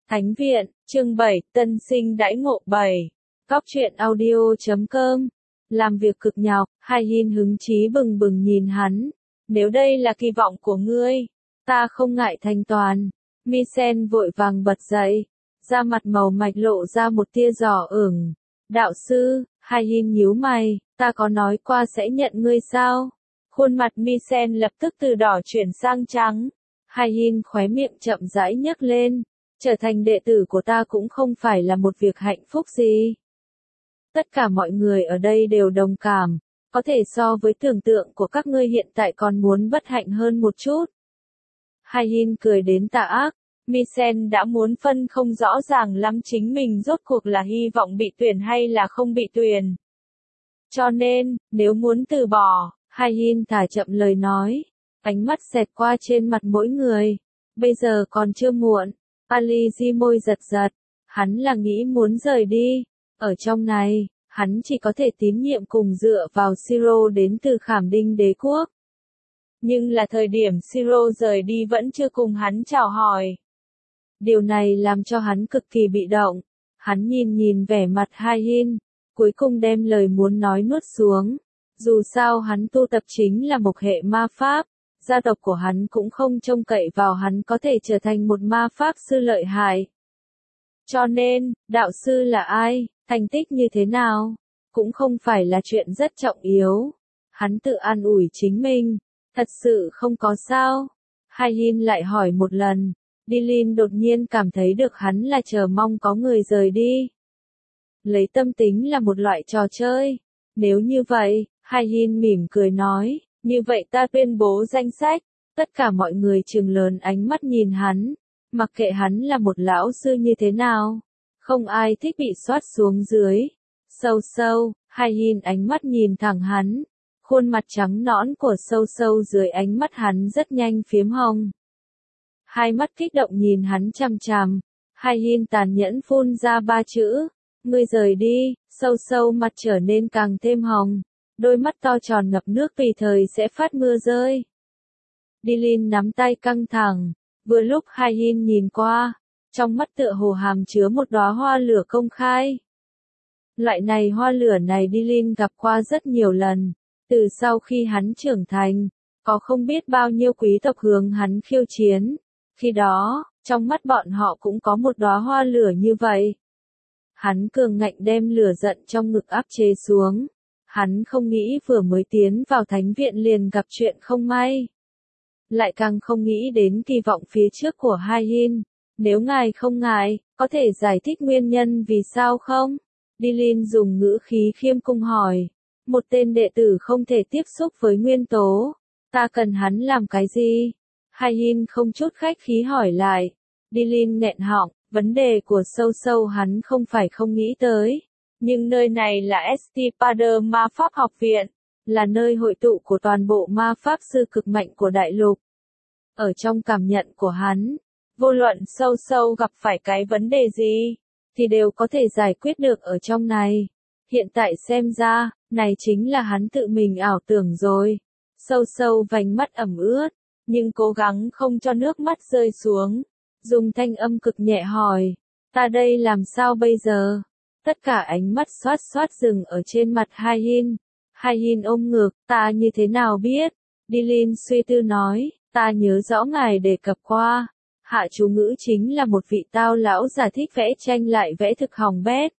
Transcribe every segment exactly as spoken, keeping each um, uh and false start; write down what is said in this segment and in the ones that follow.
Thánh viện, chương bảy, tân sinh đãi ngộ bảy. Góc truyện audio chấm com. Làm việc cực nhọc, Hai Hin hứng chí bừng bừng nhìn hắn. Nếu đây là kỳ vọng của ngươi, ta không ngại thanh toán. Mi Sen vội vàng bật dậy, da mặt màu mạch lộ ra một tia giỏ ửng. Đạo sư, Hai Hin nhíu mày, ta có nói qua sẽ nhận ngươi sao? Khuôn mặt Mi Sen lập tức từ đỏ chuyển sang trắng. Hai Hin khóe miệng chậm rãi nhấc lên. Trở thành đệ tử của ta cũng không phải là một việc hạnh phúc gì. Tất cả mọi người ở đây đều đồng cảm, có thể so với tưởng tượng của các ngươi hiện tại còn muốn bất hạnh hơn một chút. Hai Hin cười đến tà ác, Mi Sen đã muốn phân không rõ ràng lắm chính mình rốt cuộc là hy vọng bị tuyển hay là không bị tuyển. Cho nên, nếu muốn từ bỏ, Hai Hin thả chậm lời nói, ánh mắt xẹt qua trên mặt mỗi người. Bây giờ còn chưa muộn. Ali Di môi giật giật, hắn là nghĩ muốn rời đi, ở trong này, hắn chỉ có thể tín nhiệm cùng dựa vào Siro đến từ Khảm Đinh đế quốc. Nhưng là thời điểm Siro rời đi vẫn chưa cùng hắn chào hỏi. Điều này làm cho hắn cực kỳ bị động, hắn nhìn nhìn vẻ mặt Hai Hin, cuối cùng đem lời muốn nói nuốt xuống. Dù sao hắn tu tập chính là một hệ ma pháp. Gia tộc của hắn cũng không trông cậy vào hắn có thể trở thành một ma pháp sư lợi hại. Cho nên, đạo sư là ai, thành tích như thế nào, cũng không phải là chuyện rất trọng yếu. Hắn tự an ủi chính mình, thật sự không có sao. Hai Hin lại hỏi một lần, Dilin đột nhiên cảm thấy được hắn là chờ mong có người rời đi. Lấy tâm tính là một loại trò chơi. Nếu như vậy, Hai Hin mỉm cười nói. Như vậy ta tuyên bố danh sách, tất cả mọi người trừng lớn ánh mắt nhìn hắn, mặc kệ hắn là một lão sư như thế nào, không ai thích bị soát xuống dưới. Sâu sâu, Hai Hin ánh mắt nhìn thẳng hắn, khuôn mặt trắng nõn của sâu sâu dưới ánh mắt hắn rất nhanh phiếm hồng. Hai mắt kích động nhìn hắn chằm chằm, Hai Hin tàn nhẫn phun ra ba chữ, ngươi rời đi. Sâu sâu mặt trở nên càng thêm hồng. Đôi mắt to tròn ngập nước vì thời sẽ phát mưa rơi. Dilin nắm tay căng thẳng, vừa lúc Hai Hin nhìn qua, trong mắt tựa hồ hàm chứa một đóa hoa lửa công khai. Loại này hoa lửa này Dilin gặp qua rất nhiều lần, từ sau khi hắn trưởng thành, có không biết bao nhiêu quý tộc hướng hắn khiêu chiến. Khi đó, trong mắt bọn họ cũng có một đóa hoa lửa như vậy. Hắn cường ngạnh đem lửa giận trong ngực áp chế xuống. Hắn không nghĩ vừa mới tiến vào thánh viện liền gặp chuyện không may. Lại càng không nghĩ đến kỳ vọng phía trước của Hai Hin. Nếu ngài không ngại, có thể giải thích nguyên nhân vì sao không? Dilin dùng ngữ khí khiêm cung hỏi. Một tên đệ tử không thể tiếp xúc với nguyên tố. Ta cần hắn làm cái gì? Hai Hin không chút khách khí hỏi lại. Dilin nghẹn họng, vấn đề của sâu sâu hắn không phải không nghĩ tới. Nhưng nơi này là Estipader Ma Pháp Học Viện, là nơi hội tụ của toàn bộ ma pháp sư cực mạnh của đại lục. Ở trong cảm nhận của hắn, vô luận sâu sâu gặp phải cái vấn đề gì, thì đều có thể giải quyết được ở trong này. Hiện tại xem ra, này chính là hắn tự mình ảo tưởng rồi. Sâu sâu vành mắt ẩm ướt, nhưng cố gắng không cho nước mắt rơi xuống. Dùng thanh âm cực nhẹ hỏi, ta đây làm sao bây giờ? Tất cả ánh mắt xoát xoát dừng ở trên mặt Hai Hin. Hai Hin ôm ngực, ta như thế nào biết? Dilin suy tư nói, ta nhớ rõ ngài đề cập qua. Hạ chú ngữ chính là một vị tao lão giả thích vẽ tranh lại vẽ thực hỏng bét.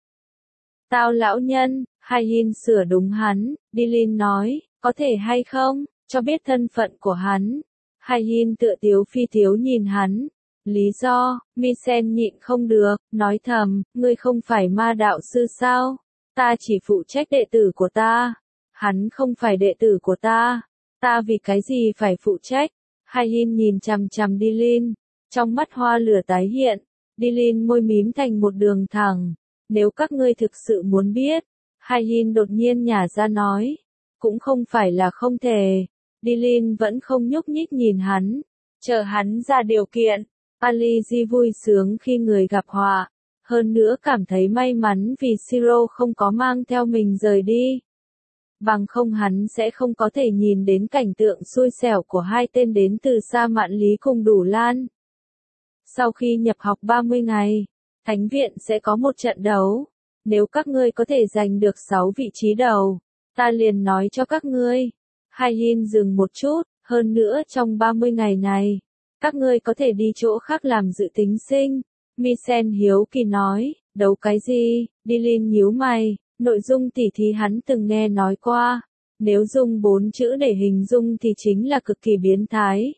Tao lão nhân, Hai Hin sửa đúng hắn. Dilin nói, có thể hay không, cho biết thân phận của hắn. Hai Hin tựa tiếu phi tiếu nhìn hắn. Lý do, Mi Sen nhịn không được, nói thầm, ngươi không phải ma đạo sư sao? Ta chỉ phụ trách đệ tử của ta. Hắn không phải đệ tử của ta. Ta vì cái gì phải phụ trách? Hai Hin nhìn chằm chằm Dilin, trong mắt hoa lửa tái hiện. Dilin môi mím thành một đường thẳng. Nếu các ngươi thực sự muốn biết, Hai Hin đột nhiên nhả ra nói, cũng không phải là không thể. Dilin vẫn không nhúc nhích nhìn hắn, chờ hắn ra điều kiện. Ali Di vui sướng khi người gặp họa, hơn nữa cảm thấy may mắn vì Siro không có mang theo mình rời đi. Bằng không hắn sẽ không có thể nhìn đến cảnh tượng xui xẻo của hai tên đến từ Sa Mạn Lý cùng Đủ Lan. Sau khi nhập học ba mươi ngày, Thánh viện sẽ có một trận đấu. Nếu các ngươi có thể giành được sáu vị trí đầu, ta liền nói cho các ngươi. Hai Hin dừng một chút, hơn nữa trong ba mươi ngày này, các ngươi có thể đi chỗ khác làm dự tính sinh. Misen hiếu kỳ nói, đấu cái gì? Dilin nhíu mày, nội dung tỉ thí hắn từng nghe nói qua. Nếu dùng bốn chữ để hình dung thì chính là cực kỳ biến thái.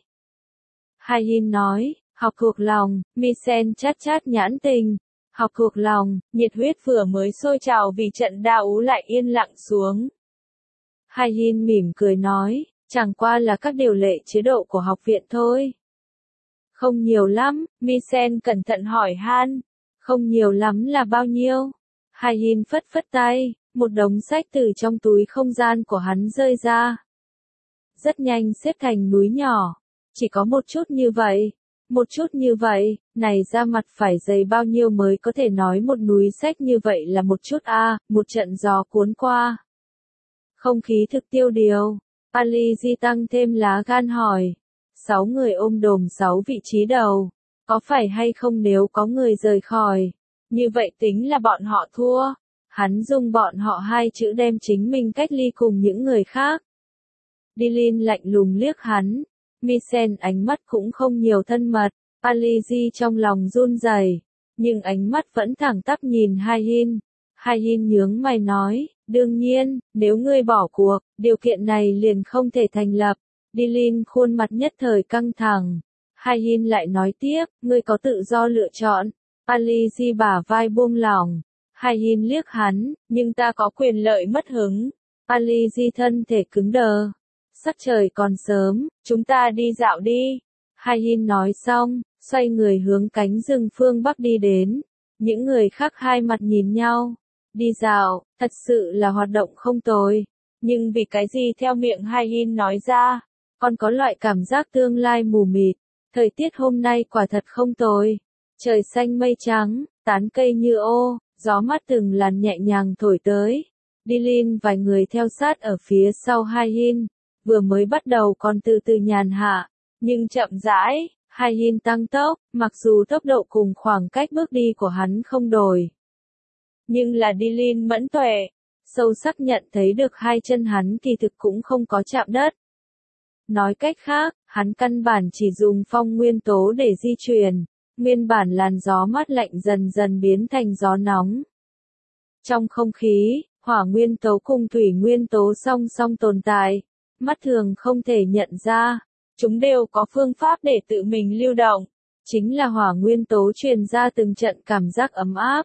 Hai Hin nói, học thuộc lòng. Misen chát chát nhãn tình. Học thuộc lòng, nhiệt huyết vừa mới sôi trào vì trận đao ú lại yên lặng xuống. Hai Hin mỉm cười nói, chẳng qua là các điều lệ chế độ của học viện thôi. Không nhiều lắm, Misen cẩn thận hỏi han. Không nhiều lắm là bao nhiêu? Hai Hin phất phất tay, một đống sách từ trong túi không gian của hắn rơi ra. Rất nhanh xếp thành núi nhỏ. Chỉ có một chút như vậy. Một chút như vậy, này ra mặt phải dày bao nhiêu mới có thể nói một núi sách như vậy là một chút a, à, một trận gió cuốn qua. Không khí thực tiêu điều, Ali Di tăng thêm lá gan hỏi. Sáu người ôm đồm sáu vị trí đầu, có phải hay không nếu có người rời khỏi, như vậy tính là bọn họ thua. Hắn dùng bọn họ hai chữ đem chính mình cách ly cùng những người khác. Dilin lạnh lùng liếc hắn. Misen ánh mắt cũng không nhiều thân mật, Alizi trong lòng run rẩy, nhưng ánh mắt vẫn thẳng tắp nhìn Hai Hin. Hai Hin nhướng mày nói, đương nhiên, nếu ngươi bỏ cuộc, điều kiện này liền không thể thành lập. Dilin khuôn mặt nhất thời căng thẳng. Hai Hin lại nói tiếp, ngươi có tự do lựa chọn. Alizi bả vai buông lỏng. Hai Hin liếc hắn, nhưng ta có quyền lợi mất hứng. Alizi thân thể cứng đờ. Sắc trời còn sớm, chúng ta đi dạo đi. Hai Hin nói xong, xoay người hướng cánh rừng phương Bắc đi đến. Những người khác hai mặt nhìn nhau. Đi dạo, thật sự là hoạt động không tồi. Nhưng vì cái gì theo miệng Hai Hin nói ra, còn có loại cảm giác tương lai mù mịt. Thời tiết hôm nay quả thật không tồi. Trời xanh mây trắng, tán cây như ô, gió mát từng làn nhẹ nhàng thổi tới. Dilin vài người theo sát ở phía sau Hai Hin. Vừa mới bắt đầu còn từ từ nhàn hạ, nhưng chậm rãi, Hai Hin tăng tốc, mặc dù tốc độ cùng khoảng cách bước đi của hắn không đổi. Nhưng là Dilin mẫn tuệ, sâu sắc nhận thấy được hai chân hắn kỳ thực cũng không có chạm đất. Nói cách khác, hắn căn bản chỉ dùng phong nguyên tố để di chuyển, nguyên bản làn gió mát lạnh dần dần biến thành gió nóng. Trong không khí, hỏa nguyên tố cùng thủy nguyên tố song song tồn tại. Mắt thường không thể nhận ra, chúng đều có phương pháp để tự mình lưu động, chính là hỏa nguyên tố truyền ra từng trận cảm giác ấm áp.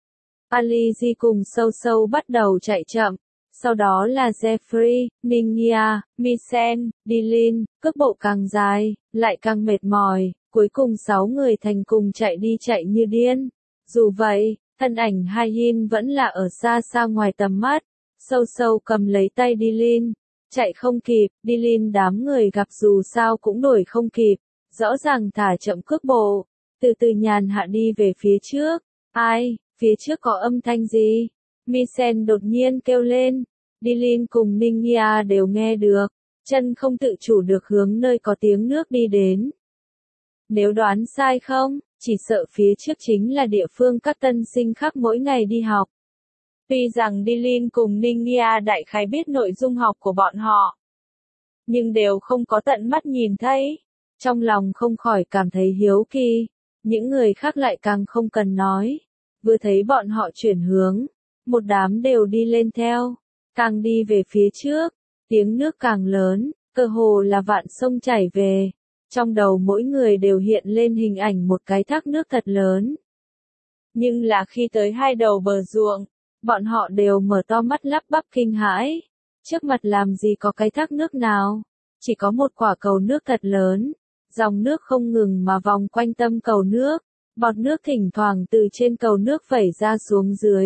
Alizi cùng sâu sâu bắt đầu chạy chậm, sau đó là Jeffrey, Ningia, Misen, Dilin, cước bộ càng dài, lại càng mệt mỏi, cuối cùng sáu người thành cùng chạy đi chạy như điên. Dù vậy, thân ảnh Hai Hin vẫn là ở xa xa ngoài tầm mắt, sâu sâu cầm lấy tay Dilin. Chạy không kịp, Dilin đám người gặp dù sao cũng đuổi không kịp, rõ ràng thả chậm cước bộ, từ từ nhàn hạ đi về phía trước. Ai, phía trước có âm thanh gì? Misen đột nhiên kêu lên. Dilin cùng Ningia đều nghe được, chân không tự chủ được hướng nơi có tiếng nước đi đến. Nếu đoán sai không, chỉ sợ phía trước chính là địa phương các tân sinh khác mỗi ngày đi học. Tuy rằng Dilin cùng Ningia đại khái biết nội dung học của bọn họ, nhưng đều không có tận mắt nhìn thấy, trong lòng không khỏi cảm thấy hiếu kỳ, những người khác lại càng không cần nói, vừa thấy bọn họ chuyển hướng, một đám đều đi lên theo, càng đi về phía trước, tiếng nước càng lớn, cơ hồ là vạn sông chảy về, trong đầu mỗi người đều hiện lên hình ảnh một cái thác nước thật lớn. Nhưng là khi tới hai đầu bờ ruộng, bọn họ đều mở to mắt lắp bắp kinh hãi. Trước mặt làm gì có cái thác nước nào? Chỉ có một quả cầu nước thật lớn. Dòng nước không ngừng mà vòng quanh tâm cầu nước. Bọt nước thỉnh thoảng từ trên cầu nước vẩy ra xuống dưới.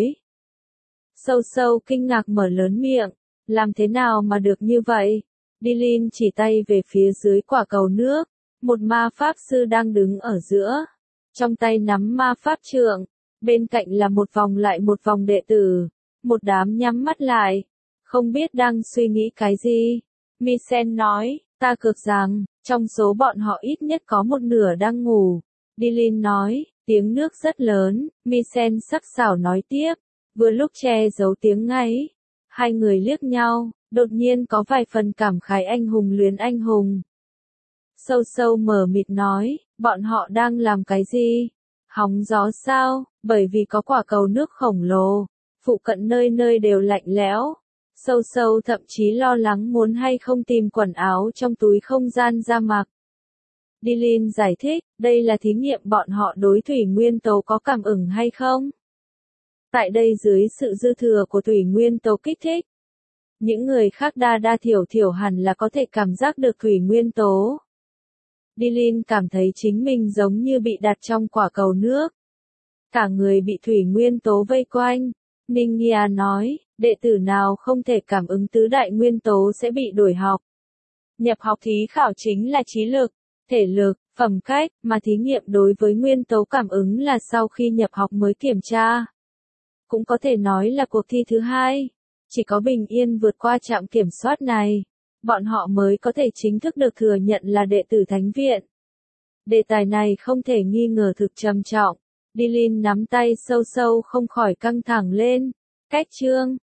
Sâu sâu kinh ngạc mở lớn miệng. Làm thế nào mà được như vậy? Dilin chỉ tay về phía dưới quả cầu nước. Một ma pháp sư đang đứng ở giữa. Trong tay nắm ma pháp trượng. Bên cạnh là một vòng lại một vòng đệ tử, một đám nhắm mắt lại, không biết đang suy nghĩ cái gì. Misen nói, ta cược rằng, trong số bọn họ ít nhất có một nửa đang ngủ. Dylan nói, tiếng nước rất lớn, Misen sắc sảo nói tiếp, vừa lúc che giấu tiếng ngáy. Hai người liếc nhau, đột nhiên có vài phần cảm khái anh hùng luyến anh hùng. Sâu sâu mờ mịt nói, bọn họ đang làm cái gì? Hóng gió sao? Bởi vì có quả cầu nước khổng lồ, phụ cận nơi nơi đều lạnh lẽo. Sâu sâu thậm chí lo lắng muốn hay không tìm quần áo trong túi không gian ra mặc. Dylan giải thích, đây là thí nghiệm bọn họ đối thủy nguyên tố có cảm ứng hay không? Tại đây dưới sự dư thừa của thủy nguyên tố kích thích, những người khác đa đa thiểu thiểu hẳn là có thể cảm giác được thủy nguyên tố. Dylan cảm thấy chính mình giống như bị đặt trong quả cầu nước. Cả người bị thủy nguyên tố vây quanh. Ningia nói, đệ tử nào không thể cảm ứng tứ đại nguyên tố sẽ bị đuổi học. Nhập học thí khảo chính là trí lực, thể lực, phẩm cách, mà thí nghiệm đối với nguyên tố cảm ứng là sau khi nhập học mới kiểm tra. Cũng có thể nói là cuộc thi thứ hai. Chỉ có bình yên vượt qua trạm kiểm soát này, bọn họ mới có thể chính thức được thừa nhận là đệ tử thánh viện. Đề tài này không thể nghi ngờ thực trầm trọng. Dylan nắm tay sâu sâu không khỏi căng thẳng lên. Cách chương